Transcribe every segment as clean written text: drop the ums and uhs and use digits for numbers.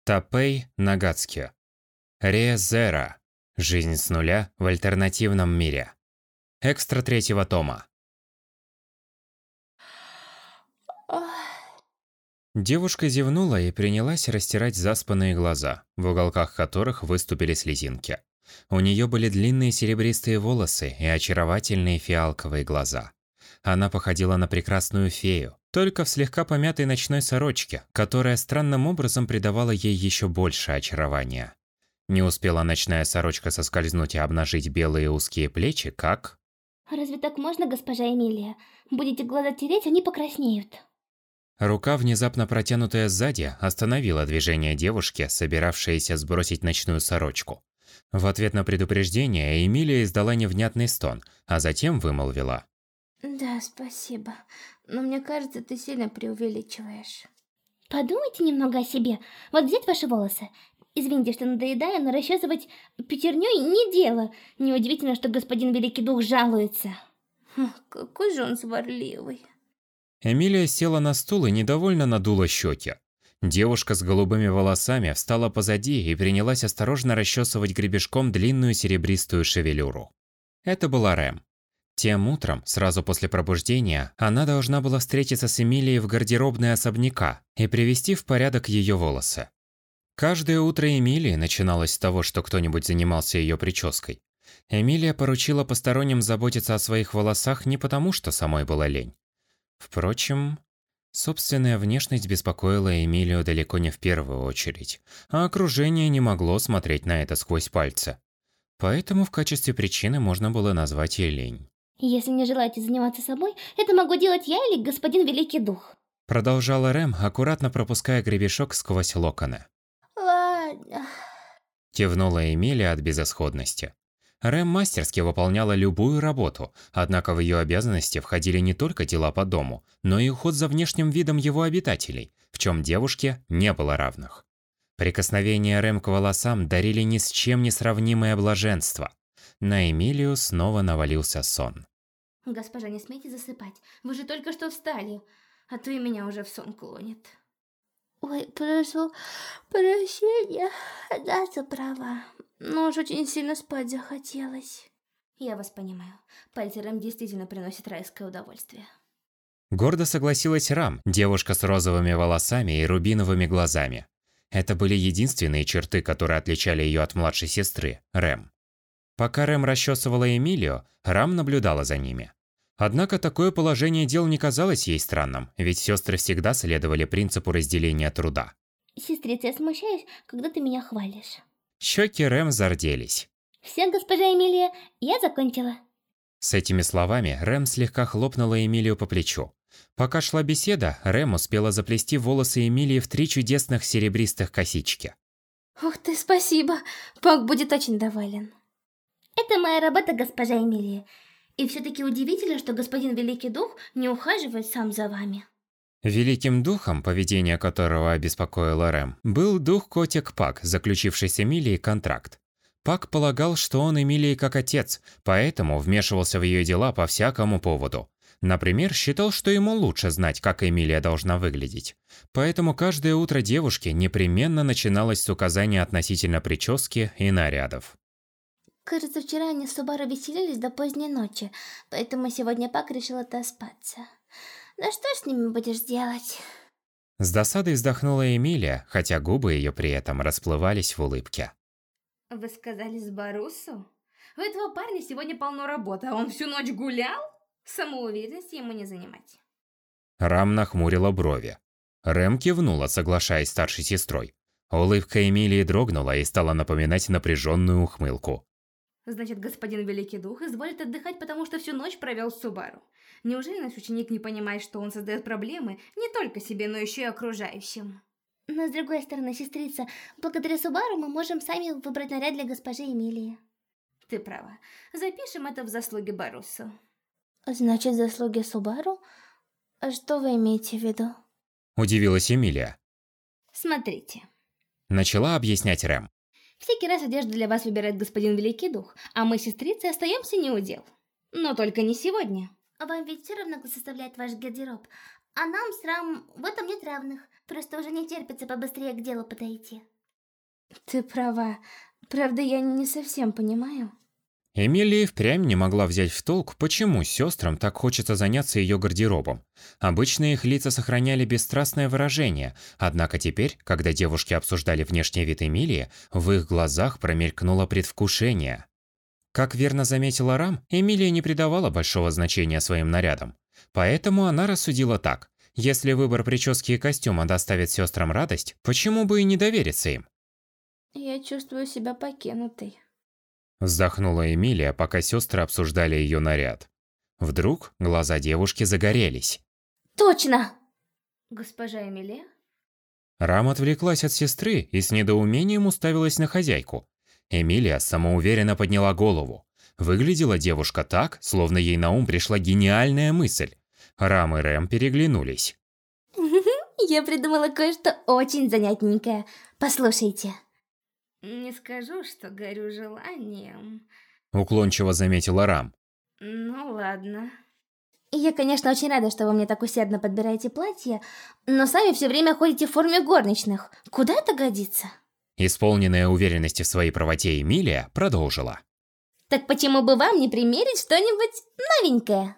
Тапей Нагацки. Ре Зера. Жизнь с нуля в альтернативном мире. Экстра третьего тома. Девушка зевнула и принялась растирать заспанные глаза, в уголках которых выступили слезинки. У нее были длинные серебристые волосы и очаровательные фиалковые глаза. Она походила на прекрасную фею, только в слегка помятой ночной сорочке, которая странным образом придавала ей еще больше очарования. Не успела ночная сорочка соскользнуть и обнажить белые узкие плечи, как... Разве так можно, госпожа Эмилия? Будете глаза тереть, они покраснеют. Рука, внезапно протянутая сзади, остановила движение девушки, собиравшейся сбросить ночную сорочку. В ответ на предупреждение Эмилия издала невнятный стон, а затем вымолвила. Да, спасибо. Но мне кажется, ты сильно преувеличиваешь. Подумайте немного о себе. Вот взять ваши волосы. Извините, что надоедаю, но расчесывать пятерней не дело. Неудивительно, что господин Великий Дух жалуется. Какой же он сварливый. Эмилия села на стул и недовольно надула щеки. Девушка с голубыми волосами встала позади и принялась осторожно расчесывать гребешком длинную серебристую шевелюру. Это была Рэм. Тем утром, сразу после пробуждения, она должна была встретиться с Эмилией в гардеробной особняка и привести в порядок ее волосы. Каждое утро Эмилии начиналось с того, что кто-нибудь занимался ее прической. Эмилия поручила посторонним заботиться о своих волосах не потому, что самой была лень. Впрочем, собственная внешность беспокоила Эмилию далеко не в первую очередь, а окружение не могло смотреть на это сквозь пальцы. Поэтому в качестве причины можно было назвать ей лень. Если не желаете заниматься собой, это могу делать я или господин Великий Дух. Продолжала Рэм, аккуратно пропуская гребешок сквозь локоны. Ладно. Кивнула Эмилия от безысходности. Рэм мастерски выполняла любую работу, однако в ее обязанности входили не только дела по дому, но и уход за внешним видом его обитателей, в чем девушке не было равных. Прикосновения Рэм к волосам дарили ни с чем не сравнимое блаженство. На Эмилию снова навалился сон. Госпожа, не смейте засыпать. Вы же только что встали. А то и меня уже в сон клонит. Ой, прошу прощения. Да, ты права. Но уж очень сильно спать захотелось. Я вас понимаю. Пальцы Рэм действительно приносят райское удовольствие. Гордо согласилась Рам, девушка с розовыми волосами и рубиновыми глазами. Это были единственные черты, которые отличали ее от младшей сестры, Рэм. Пока Рэм расчесывала Эмилию, Рам наблюдала за ними. Однако такое положение дел не казалось ей странным, ведь сестры всегда следовали принципу разделения труда. Сестрица, я смущаюсь, когда ты меня хвалишь. Щеки Рэм зарделись. Все, госпожа Эмилия, я закончила. С этими словами Рэм слегка хлопнула Эмилию по плечу. Пока шла беседа, Рэм успела заплести волосы Эмилии в 3 чудесных серебристых косички. Ух ты, спасибо. Пак будет очень доволен. Это моя работа, госпожа Эмилия. И все-таки удивительно, что господин Великий Дух не ухаживает сам за вами. Великим духом, поведение которого обеспокоило Рэм, был дух-котик Пак, заключивший с Эмилией контракт. Пак полагал, что он Эмилии как отец, поэтому вмешивался в ее дела по всякому поводу. Например, считал, что ему лучше знать, как Эмилия должна выглядеть. Поэтому каждое утро девушки непременно начиналось с указания относительно прически и нарядов. Кажется, вчера они с Субару веселились до поздней ночи, поэтому сегодня Пак решил отоспаться. Да что ж с ними будешь делать? С досадой вздохнула Эмилия, хотя губы ее при этом расплывались в улыбке. Вы сказали с Барусу? У этого парня сегодня полно работы, а он всю ночь гулял? Самоуверенности ему не занимать. Рам нахмурила брови. Рэм кивнула, соглашаясь с старшей сестрой. Улыбка Эмилии дрогнула и стала напоминать напряженную ухмылку. Значит, господин Великий Дух изволит отдыхать, потому что всю ночь провел с Субару. Неужели наш ученик не понимает, что он создает проблемы не только себе, но еще и окружающим? Но с другой стороны, сестрица, благодаря Субару мы можем сами выбрать наряд для госпожи Эмилии. Ты права. Запишем это в заслуги Барусу. Значит, заслуги Субару? А что вы имеете в виду? Удивилась Эмилия. Смотрите. Начала объяснять Рэм. Всякий раз одежду для вас выбирает господин Великий Дух, а мы, сестрицы, остаемся неудел. Но только не сегодня. Вам ведь все равно, кто составляет ваш гардероб. А нам с Рам в этом нет равных. Просто уже не терпится побыстрее к делу подойти. Ты права. Правда, я не совсем понимаю. Эмилия впрямь не могла взять в толк, почему сестрам так хочется заняться ее гардеробом. Обычно их лица сохраняли бесстрастное выражение, однако теперь, когда девушки обсуждали внешний вид Эмилии, в их глазах промелькнуло предвкушение. Как верно заметила Рам, Эмилия не придавала большого значения своим нарядам. Поэтому она рассудила так: если выбор прически и костюма доставит сестрам радость, почему бы и не довериться им? Я чувствую себя покинутой. Вздохнула Эмилия, пока сестры обсуждали ее наряд. Вдруг глаза девушки загорелись. Точно! Госпожа Эмилия? Рам отвлеклась от сестры и с недоумением уставилась на хозяйку. Эмилия самоуверенно подняла голову. Выглядела девушка так, словно ей на ум пришла гениальная мысль. Рам и Рэм переглянулись. Я придумала кое-что очень занятненькое. Послушайте. Не скажу, что горю желанием. Уклончиво заметила Рам. Ну ладно. Я, конечно, очень рада, что вы мне так усердно подбираете платье, но сами все время ходите в форме горничных. Куда это годится? Исполненная уверенности в своей правоте Эмилия продолжила. Так почему бы вам не примерить что-нибудь новенькое?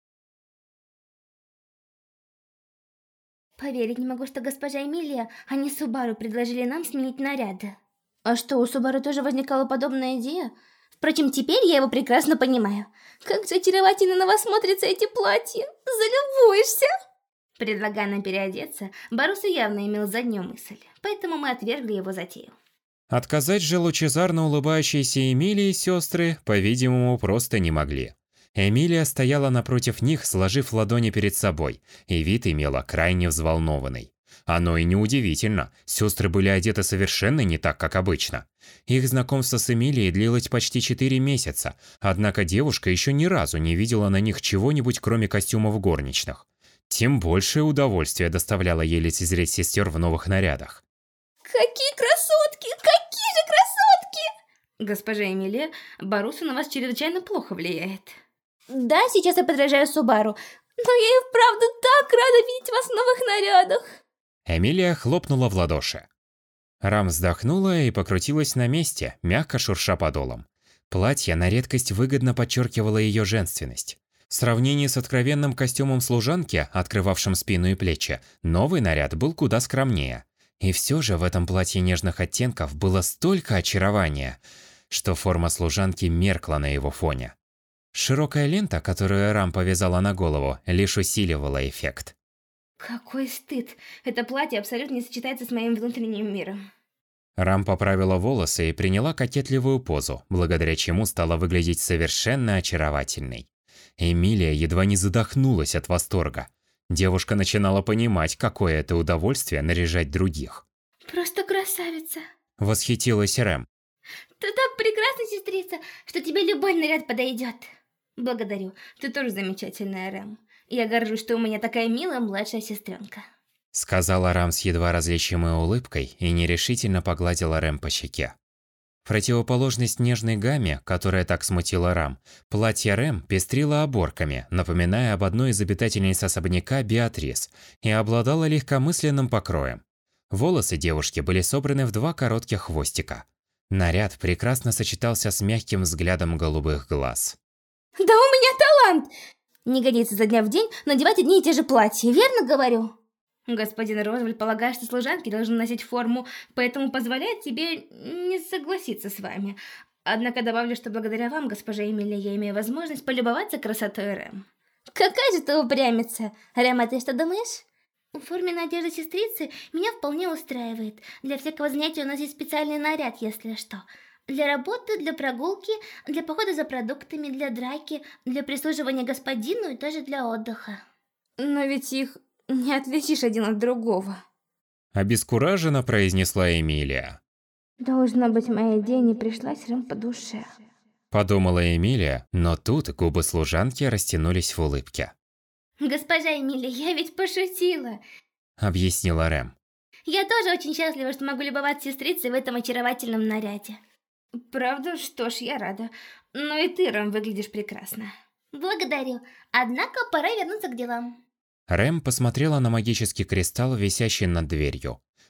Поверить не могу, что госпожа Эмилия, а не Субару предложили нам сменить наряды. А что, у Субару тоже возникала подобная идея? Впрочем, теперь я его прекрасно понимаю. Как же очаровательно на вас смотрятся эти платья. Залюбуешься. Предлагая нам переодеться, Барусу явно имел заднюю мысль, поэтому мы отвергли его затею. Отказать же лучезарно улыбающейся Эмилии сестры, по-видимому, просто не могли. Эмилия стояла напротив них, сложив ладони перед собой, и вид имела крайне взволнованный. Оно и неудивительно, сестры были одеты совершенно не так, как обычно. Их знакомство с Эмилией длилось почти 4 месяца, однако девушка еще ни разу не видела на них чего-нибудь, кроме костюмов горничных. Тем большее удовольствие доставляло ей лицезреть сестер в новых нарядах. Какие красотки! Какие же красотки! Госпожа Эмилия, Барусу на вас чрезвычайно плохо влияет. Да, сейчас я подражаю Субару, но я и вправду так рада видеть вас в новых нарядах. Эмилия хлопнула в ладоши. Рам вздохнула и покрутилась на месте, мягко шурша подолом. Платье на редкость выгодно подчеркивало ее женственность. В сравнении с откровенным костюмом служанки, открывавшим спину и плечи, новый наряд был куда скромнее. И все же в этом платье нежных оттенков было столько очарования, что форма служанки меркла на его фоне. Широкая лента, которую Рам повязала на голову, лишь усиливала эффект. Какой стыд! Это платье абсолютно не сочетается с моим внутренним миром. Рам поправила волосы и приняла кокетливую позу, благодаря чему стала выглядеть совершенно очаровательной. Эмилия едва не задохнулась от восторга. Девушка начинала понимать, какое это удовольствие наряжать других. Просто красавица. Восхитилась Рэм. Ты так прекрасна, сестрица, что тебе любой наряд подойдет. Благодарю, ты тоже замечательная, Рэм. Я горжусь, что у меня такая милая младшая сестренка. Сказала Рам с едва различимой улыбкой и нерешительно погладила Рэм по щеке. В противоположность нежной гамме, которая так смутила Рам, платье Рэм пестрило оборками, напоминая об одной из обитательниц особняка Беатрис, и обладало легкомысленным покроем. Волосы девушки были собраны в 2 коротких хвостика. Наряд прекрасно сочетался с мягким взглядом голубых глаз. Да у меня талант! Не годится за дня в день надевать одни и те же платья, верно говорю? Господин Розвальд полагает, что служанки должны носить форму, поэтому позволяет тебе не согласиться с вами. Однако добавлю, что благодаря вам, госпожа Эмилия, я имею возможность полюбоваться красотой Рэм. Какая же ты упрямица! Рэм, а ты что думаешь? Форменная одежда сестрицы меня вполне устраивает. Для всякого занятия у нас есть специальный наряд, если что. Для работы, для прогулки, для похода за продуктами, для драки, для прислуживания господину и даже для отдыха. Но ведь их не отличишь один от другого. Обескураженно произнесла Эмилия. Должно быть, моя идея не пришлась Рэм по душе. Подумала Эмилия, но тут губы служанки растянулись в улыбке. Госпожа Эмилия, я ведь пошутила. Объяснила Рэм. Я тоже очень счастлива, что могу любоваться сестрицей в этом очаровательном наряде. Правда? Что ж, я рада. Но и ты, Рэм, выглядишь прекрасно. Благодарю. Однако пора вернуться к делам. Рэм посмотрела на магический кристалл, висящий над дверью.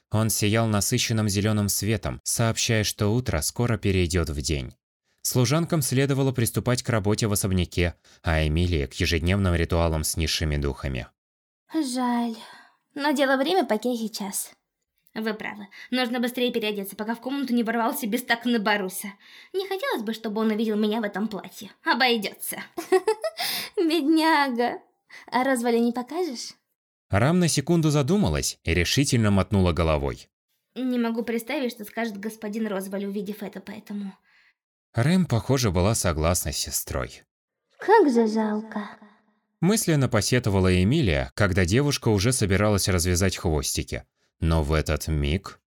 Он сиял насыщенным зеленым светом, сообщая, что утро скоро перейдет в день. Служанкам следовало приступать к работе в особняке, а Эмилии к ежедневным ритуалам с низшими духами. Жаль. Но дело время, пока сейчас. Вы правы. Нужно быстрее переодеться, пока в комнату не ворвался Бестак Набаруса. Не хотелось бы, чтобы он увидел меня в этом платье. Обойдется. Бедняга. А Розвалю не покажешь? Рам на секунду задумалась и решительно мотнула головой. Не могу представить, что скажет господин Розваль, увидев это, поэтому... Рэм, похоже, была согласна с сестрой. Как же жалко. Мысленно посетовала Эмилия, когда девушка уже собиралась развязать хвостики. Но в этот миг...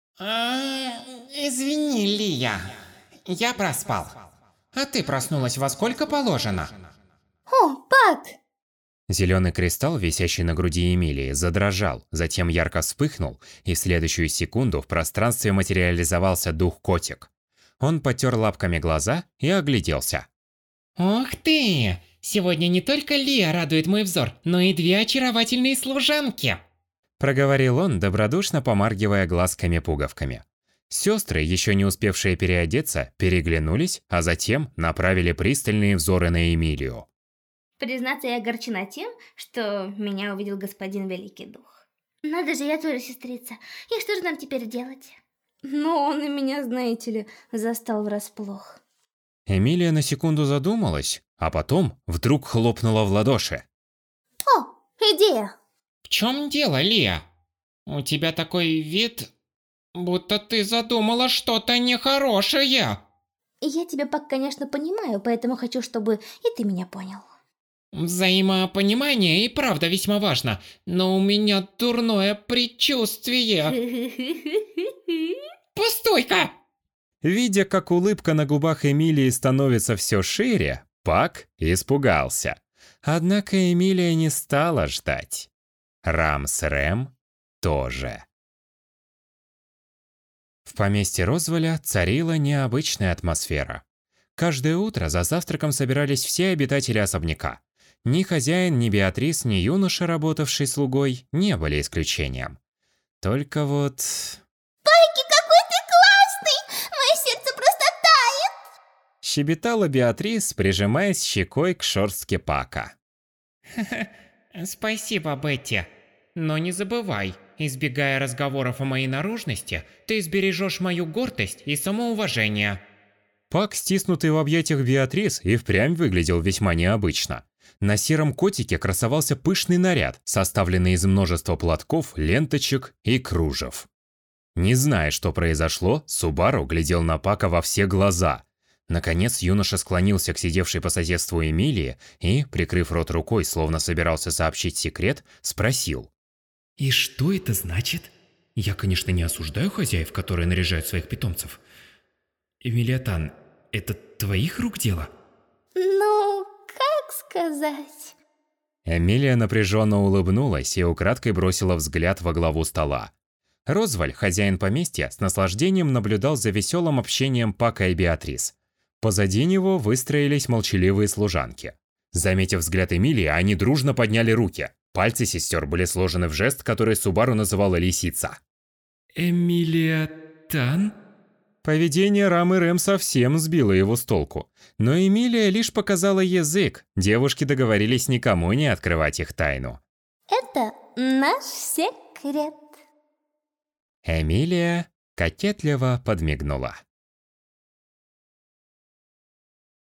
Извини, Лия. Я проспал. А ты проснулась во сколько положено? О, Пак! Зеленый кристалл, висящий на груди Эмилии, задрожал, затем ярко вспыхнул, и в следующую секунду в пространстве материализовался дух-котик. Он потер лапками глаза и огляделся. Ух ты! Сегодня не только Лия радует мой взор, но и две очаровательные служанки. Проговорил он, добродушно помаргивая глазками-пуговками. Сестры, еще не успевшие переодеться, переглянулись, а затем направили пристальные взоры на Эмилию. Признаться, я огорчена тем, что меня увидел господин Великий Дух. Надо же, я тоже сестрица. И что же нам теперь делать? Но он и меня, знаете ли, застал врасплох. Эмилия на секунду задумалась, а потом вдруг хлопнула в ладоши. О, идея! В чем дело, Лия? У тебя такой вид, будто ты задумала что-то нехорошее. Я тебя, Пак, конечно, понимаю, поэтому хочу, чтобы и ты меня понял. Взаимопонимание и правда весьма важно, но у меня дурное предчувствие. Постой-ка! Видя, как улыбка на губах Эмилии становится все шире, Пак испугался. Однако Эмилия не стала ждать. Рам с Рэм тоже. В поместье Розваля царила необычная атмосфера. Каждое утро за завтраком собирались все обитатели особняка. Ни хозяин, ни Беатрис, ни юноша, работавший слугой, не были исключением. Только вот... Пайки, какой ты классный! Мое сердце просто тает! Щебетала Беатрис, прижимаясь щекой к шерстке Пака. Спасибо, Бетти. Но не забывай, избегая разговоров о моей наружности, ты сбережешь мою гордость и самоуважение. Пак, стиснутый в объятиях Беатрис, и впрямь выглядел весьма необычно. На сером котике красовался пышный наряд, составленный из множества платков, ленточек и кружев. Не зная, что произошло, Субару глядел на Пака во все глаза. Наконец юноша склонился к сидевшей по соседству Эмилии и, прикрыв рот рукой, словно собирался сообщить секрет, спросил. И что это значит? Я, конечно, не осуждаю хозяев, которые наряжают своих питомцев. Эмилиатан, это твоих рук дело? Ну, как сказать? Эмилия напряженно улыбнулась и украдкой бросила взгляд во главу стола. Розваль, хозяин поместья, с наслаждением наблюдал за веселым общением Пака и Беатрис. Позади него выстроились молчаливые служанки. Заметив взгляд Эмилии, они дружно подняли руки. Пальцы сестер были сложены в жест, который Субару называла лисица. Эмилиатан? Поведение Рам и Рэм совсем сбило его с толку. Но Эмилия лишь показала язык. Девушки договорились никому не открывать их тайну. Это наш секрет. Эмилия кокетливо подмигнула.